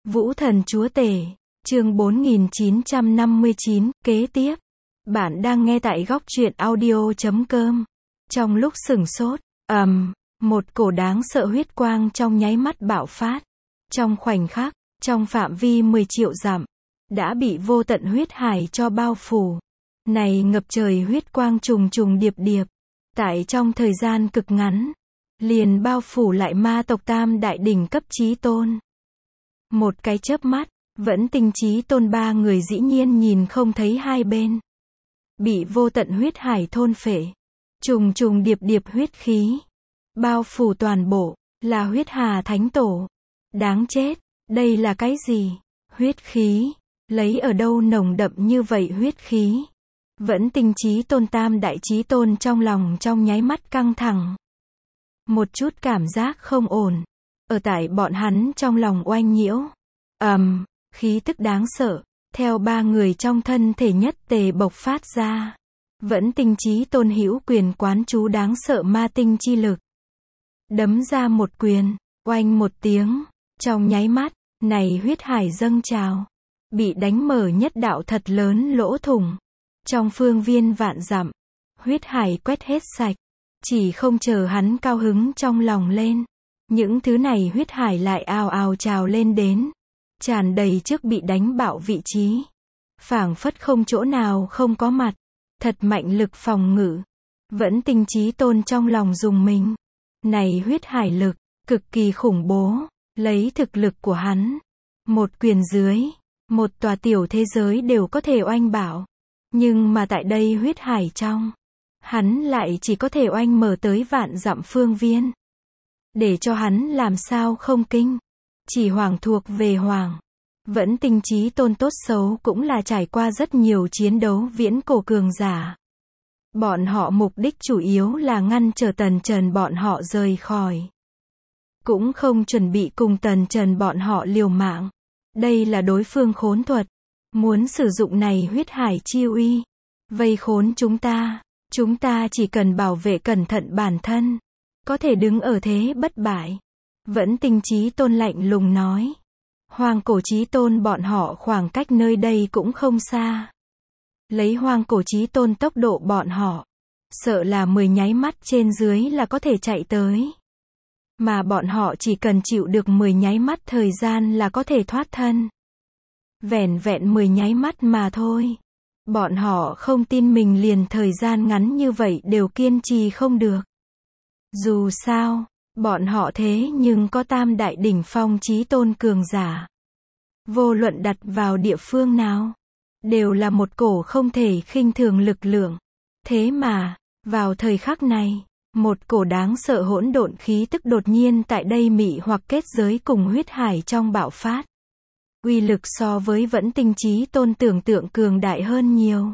Vũ thần chúa tể, chương 4959, kế tiếp. Bạn đang nghe tại góc truyện audio.com. Trong lúc sửng sốt, một cổ đáng sợ huyết quang trong nháy mắt bạo phát. Trong khoảnh khắc, trong phạm vi 10 triệu dặm, đã bị vô tận huyết hải cho bao phủ. Này ngập trời huyết quang trùng trùng điệp điệp, tại trong thời gian cực ngắn, liền bao phủ lại ma tộc Tam Đại Đỉnh cấp chí tôn. Một cái chớp mắt, Vẫn Tinh Chí Tôn ba người dĩ nhiên nhìn không thấy hai bên. Bị vô tận huyết hải thôn phệ. Trùng trùng điệp điệp huyết khí. Bao phủ toàn bộ, là huyết hà thánh tổ. Đáng chết, đây là cái gì? Huyết khí, lấy ở đâu nồng đậm như vậy huyết khí? Vẫn Tinh Chí Tôn Tam Đại Chí Tôn trong lòng trong nháy mắt căng thẳng. Một chút cảm giác không ổn. Ở tại bọn hắn trong lòng oanh nhiễu. Khí tức đáng sợ, theo ba người trong thân thể nhất tề bộc phát ra. Vẫn Tinh Chí Tôn hữu quyền quán chú đáng sợ ma tinh chi lực. Đấm ra một quyền, oanh một tiếng, trong nháy mắt, này huyết hải dâng trào. Bị đánh mở nhất đạo thật lớn lỗ thủng. Trong phương viên vạn dặm, huyết hải quét hết sạch. Chỉ không chờ hắn cao hứng trong lòng lên. Những thứ này huyết hải lại ào ào trào lên đến. Tràn đầy trước bị đánh bạo vị trí. Phảng phất không chỗ nào không có mặt. Thật mạnh lực phòng ngự. Vẫn Tinh Chí Tôn trong lòng dùng mình. Này huyết hải lực, cực kỳ khủng bố. Lấy thực lực của hắn. Một quyền dưới, một tòa tiểu thế giới đều có thể oanh bạo. Nhưng mà tại đây huyết hải trong, hắn lại chỉ có thể oanh mở tới vạn dặm phương viên. Để cho hắn làm sao không kinh. Chỉ hoàng thuộc về hoàng. Vẫn Tinh Chí Tôn tốt xấu cũng là trải qua rất nhiều chiến đấu viễn cổ cường giả. Bọn họ mục đích chủ yếu là ngăn trở Tần Trần bọn họ rời khỏi. Cũng không chuẩn bị cùng Tần Trần bọn họ liều mạng. Đây là đối phương khốn thuật. Muốn sử dụng này huyết hải chi uy. Vây khốn chúng ta chỉ cần bảo vệ cẩn thận bản thân. Có thể đứng ở thế bất bại. Vẫn Tinh Chí Tôn lạnh lùng nói. Hoang cổ Chí Tôn bọn họ khoảng cách nơi đây cũng không xa. Lấy Hoang cổ Chí Tôn tốc độ bọn họ, sợ là 10 nháy mắt trên dưới là có thể chạy tới. Mà bọn họ chỉ cần chịu được 10 nháy mắt thời gian là có thể thoát thân. Vẻn vẹn 10 nháy mắt mà thôi. Bọn họ không tin mình liền thời gian ngắn như vậy đều kiên trì không được. Dù sao, bọn họ thế nhưng có Tam Đại Đỉnh phong Chí Tôn cường giả. Vô luận đặt vào địa phương nào, đều là một cổ không thể khinh thường lực lượng. Thế mà, vào thời khắc này, một cổ đáng sợ hỗn độn khí tức đột nhiên tại đây mị hoặc kết giới cùng huyết hải trong bạo phát. Uy lực so với Vẫn Tinh Chí Tôn tưởng tượng cường đại hơn nhiều.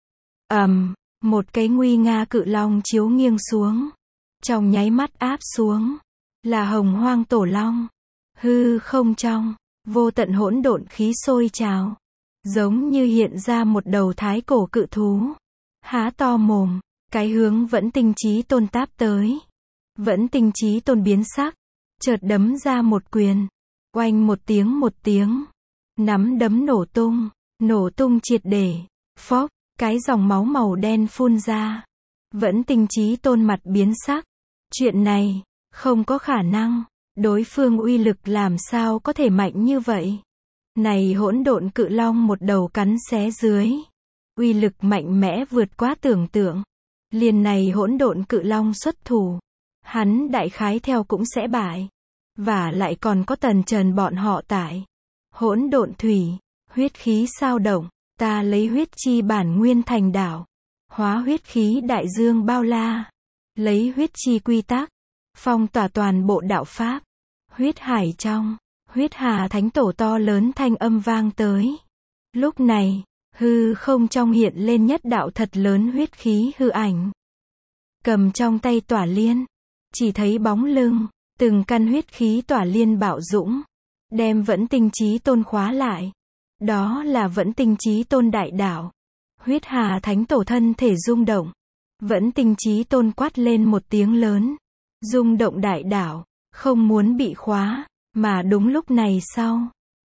Một cái nguy nga cự long chiếu nghiêng xuống. Trong nháy mắt áp xuống, là Hồng Hoang Tổ Long. Hư không trong, vô tận hỗn độn khí sôi trào. Giống như hiện ra một đầu thái cổ cự thú. Há to mồm, cái hướng Vẫn Tinh Chí Tôn táp tới. Vẫn Tinh Chí Tôn biến sắc, chợt đấm ra một quyền. Oanh một tiếng. Nắm đấm nổ tung triệt để. Phốc, cái dòng máu màu đen phun ra. Vẫn Tinh Chí Tôn mặt biến sắc. Chuyện này, không có khả năng. Đối phương uy lực làm sao có thể mạnh như vậy? Này hỗn độn cự long một đầu cắn xé dưới. Uy lực mạnh mẽ vượt quá tưởng tượng. Liền này hỗn độn cự long xuất thủ. Hắn đại khái theo cũng sẽ bại. Và lại còn có Tần Trần bọn họ tại. Hỗn độn thủy, huyết khí sao động. Ta lấy huyết chi bản nguyên thành đạo. Hóa huyết khí đại dương bao la. Lấy huyết chi quy tắc. Phong tỏa toàn bộ đạo pháp. Huyết hải trong. Huyết hà thánh tổ to lớn thanh âm vang tới. Lúc này, hư không trong hiện lên nhất đạo thật lớn huyết khí hư ảnh. Cầm trong tay tỏa liên. Chỉ thấy bóng lưng. Từng căn huyết khí tỏa liên bạo dũng. Đem Vẫn Tinh Chí Tôn khóa lại. Đó là Vẫn Tinh Chí Tôn đại đạo. Huyết hà thánh tổ thân thể rung động. Vẫn Tinh Chí Tôn quát lên một tiếng lớn. Rung động đại đạo. Không muốn bị khóa. Mà đúng lúc này sau,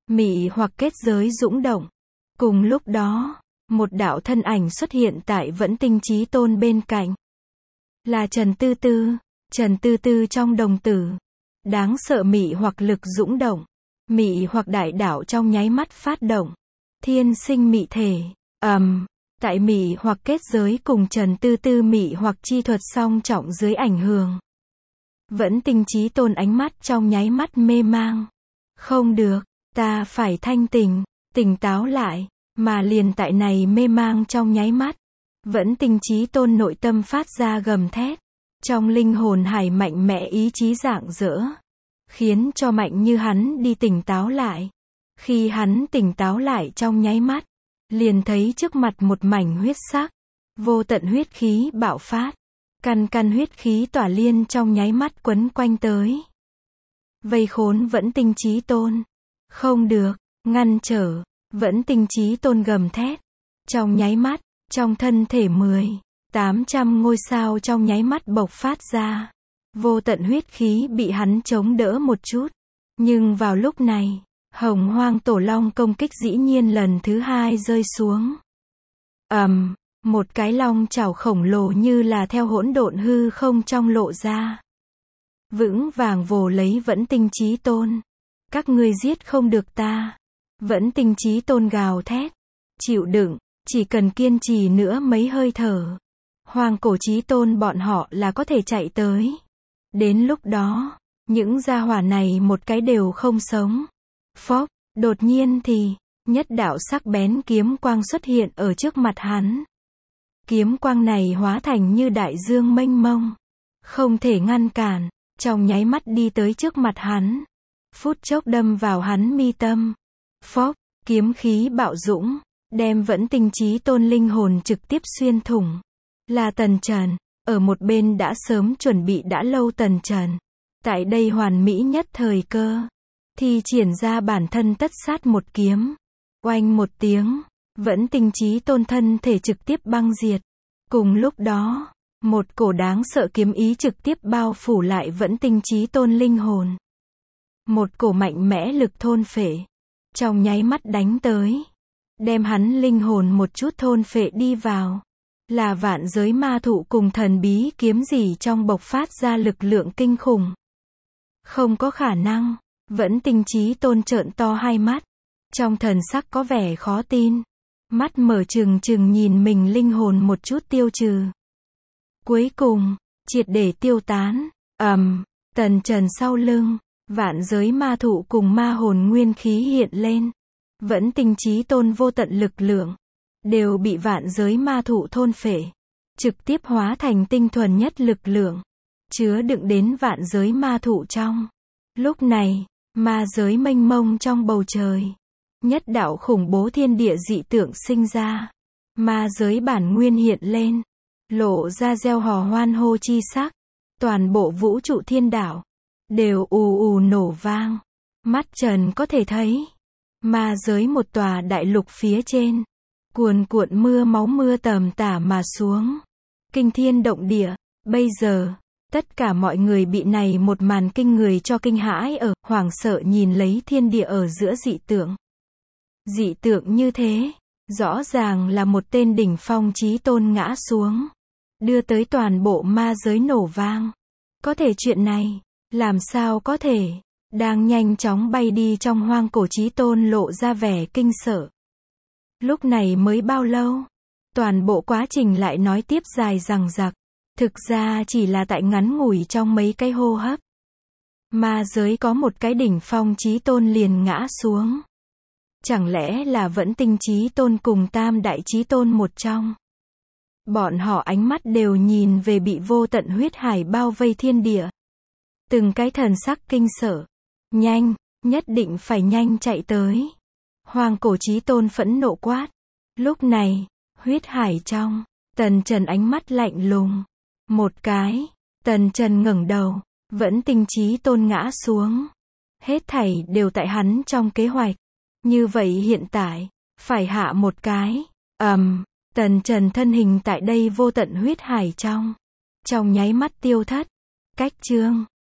mị hoặc kết giới dũng động. Cùng lúc đó, một đạo thân ảnh xuất hiện tại Vẫn Tinh Chí Tôn bên cạnh. Là Trần Tư Tư. Trần Tư Tư trong đồng tử. Đáng sợ mị hoặc lực dũng động. Mị hoặc đại đạo trong nháy mắt phát động. Thiên sinh mị thể. Tại mị hoặc kết giới cùng Trần Tư Tư mị hoặc chi thuật song trọng dưới ảnh hưởng. Vẫn Tinh Chí Tôn ánh mắt trong nháy mắt mê mang. Không được, ta phải thanh tỉnh, tỉnh táo lại. Mà liền tại này mê mang trong nháy mắt. Vẫn Tinh Chí Tôn nội tâm phát ra gầm thét. Trong linh hồn hải mạnh mẽ ý chí rạng rỡ. Khiến cho mạnh như hắn đi tỉnh táo lại. Khi hắn tỉnh táo lại trong nháy mắt. Liền thấy trước mặt một mảnh huyết sắc. Vô tận huyết khí bạo phát. Căn căn huyết khí tỏa liên trong nháy mắt quấn quanh tới. Vây khốn Vẫn Tinh Chí Tôn. Không được, ngăn trở. Vẫn Tinh Chí Tôn gầm thét. Trong nháy mắt, trong thân thể 800 ngôi sao trong nháy mắt bộc phát ra. Vô tận huyết khí bị hắn chống đỡ một chút. Nhưng vào lúc này, Hồng Hoang Tổ Long công kích dĩ nhiên lần thứ 2 rơi xuống. Một cái long chảo khổng lồ như là theo hỗn độn hư không trong lộ ra. Vững vàng vồ lấy Vẫn Tinh Chí Tôn. Các ngươi giết không được ta. Vẫn Tinh Chí Tôn gào thét. Chịu đựng, chỉ cần kiên trì nữa mấy hơi thở. Hoàng Cổ Chí Tôn bọn họ là có thể chạy tới. Đến lúc đó, những gia hỏa này một cái đều không sống. Phốc, đột nhiên thì, nhất đạo sắc bén kiếm quang xuất hiện ở trước mặt hắn. Kiếm quang này hóa thành như đại dương mênh mông. Không thể ngăn cản, trong nháy mắt đi tới trước mặt hắn. Phút chốc đâm vào hắn mi tâm. Phốc, kiếm khí bạo dũng, đem Vẫn Tinh Chí Tôn linh hồn trực tiếp xuyên thủng. Là Tần Trần, ở một bên đã sớm chuẩn bị đã lâu Tần Trần. Tại đây hoàn mỹ nhất thời cơ. Thì triển ra bản thân tất sát một kiếm. Oanh một tiếng, Vẫn Tinh Chí Tôn thân thể trực tiếp băng diệt. Cùng lúc đó, một cổ đáng sợ kiếm ý trực tiếp bao phủ lại Vẫn Tinh Chí Tôn linh hồn. Một cổ mạnh mẽ lực thôn phệ. Trong nháy mắt đánh tới. Đem hắn linh hồn một chút thôn phệ đi vào. Là vạn giới ma thụ cùng thần bí kiếm gì trong bộc phát ra lực lượng kinh khủng. Không có khả năng. Vẫn Tinh Chí Tôn trợn to hai mắt. Trong thần sắc có vẻ khó tin. Mắt mở trừng trừng nhìn mình linh hồn một chút tiêu trừ. Cuối cùng, triệt để tiêu tán. Tần Trần sau lưng. Vạn giới ma thụ cùng ma hồn nguyên khí hiện lên. Vẫn Tinh Chí Tôn vô tận lực lượng. Đều bị vạn giới ma thụ thôn phệ. Trực tiếp hóa thành tinh thuần nhất lực lượng. Chứa đựng đến vạn giới ma thụ trong. Lúc này, ma giới mênh mông trong bầu trời. Nhất đạo khủng bố thiên địa dị tượng sinh ra. Ma giới bản nguyên hiện lên. Lộ ra gieo hò hoan hô chi sắc. Toàn bộ vũ trụ thiên đạo. Đều ù ù nổ vang. Mắt Trần có thể thấy. Ma giới một tòa đại lục phía trên. Cuồn cuộn mưa máu mưa tầm tả mà xuống. Kinh thiên động địa. Bây giờ, tất cả mọi người bị này một màn kinh người cho kinh hãi ở, hoảng sợ nhìn lấy thiên địa ở giữa dị tượng. Dị tượng như thế, rõ ràng là một tên đỉnh phong chí tôn ngã xuống. Đưa tới toàn bộ ma giới nổ vang. Có thể chuyện này, làm sao có thể, đang nhanh chóng bay đi trong hoang cổ chí tôn lộ ra vẻ kinh sợ. Lúc này mới bao lâu? Toàn bộ quá trình lại nói tiếp dài dằng dặc. Thực ra chỉ là tại ngắn ngủi trong mấy cái hô hấp. Ma giới có một cái đỉnh phong chí tôn liền ngã xuống. Chẳng lẽ là Vẫn Tinh Chí Tôn cùng Tam Đại Chí Tôn một trong? Bọn họ ánh mắt đều nhìn về bị vô tận huyết hải bao vây thiên địa. Từng cái thần sắc kinh sợ. Nhanh, nhất định phải nhanh chạy tới. Hoàng cổ chí tôn phẫn nộ quát. Lúc này, huyết hải trong, Tần Trần ánh mắt lạnh lùng. Một cái, Tần Trần ngẩng đầu, Vẫn Tinh Chí Tôn ngã xuống. Hết thảy đều tại hắn trong kế hoạch. Như vậy hiện tại, phải hạ một cái. Tần Trần thân hình tại đây vô tận huyết hải trong. Trong nháy mắt tiêu thất. Cách chương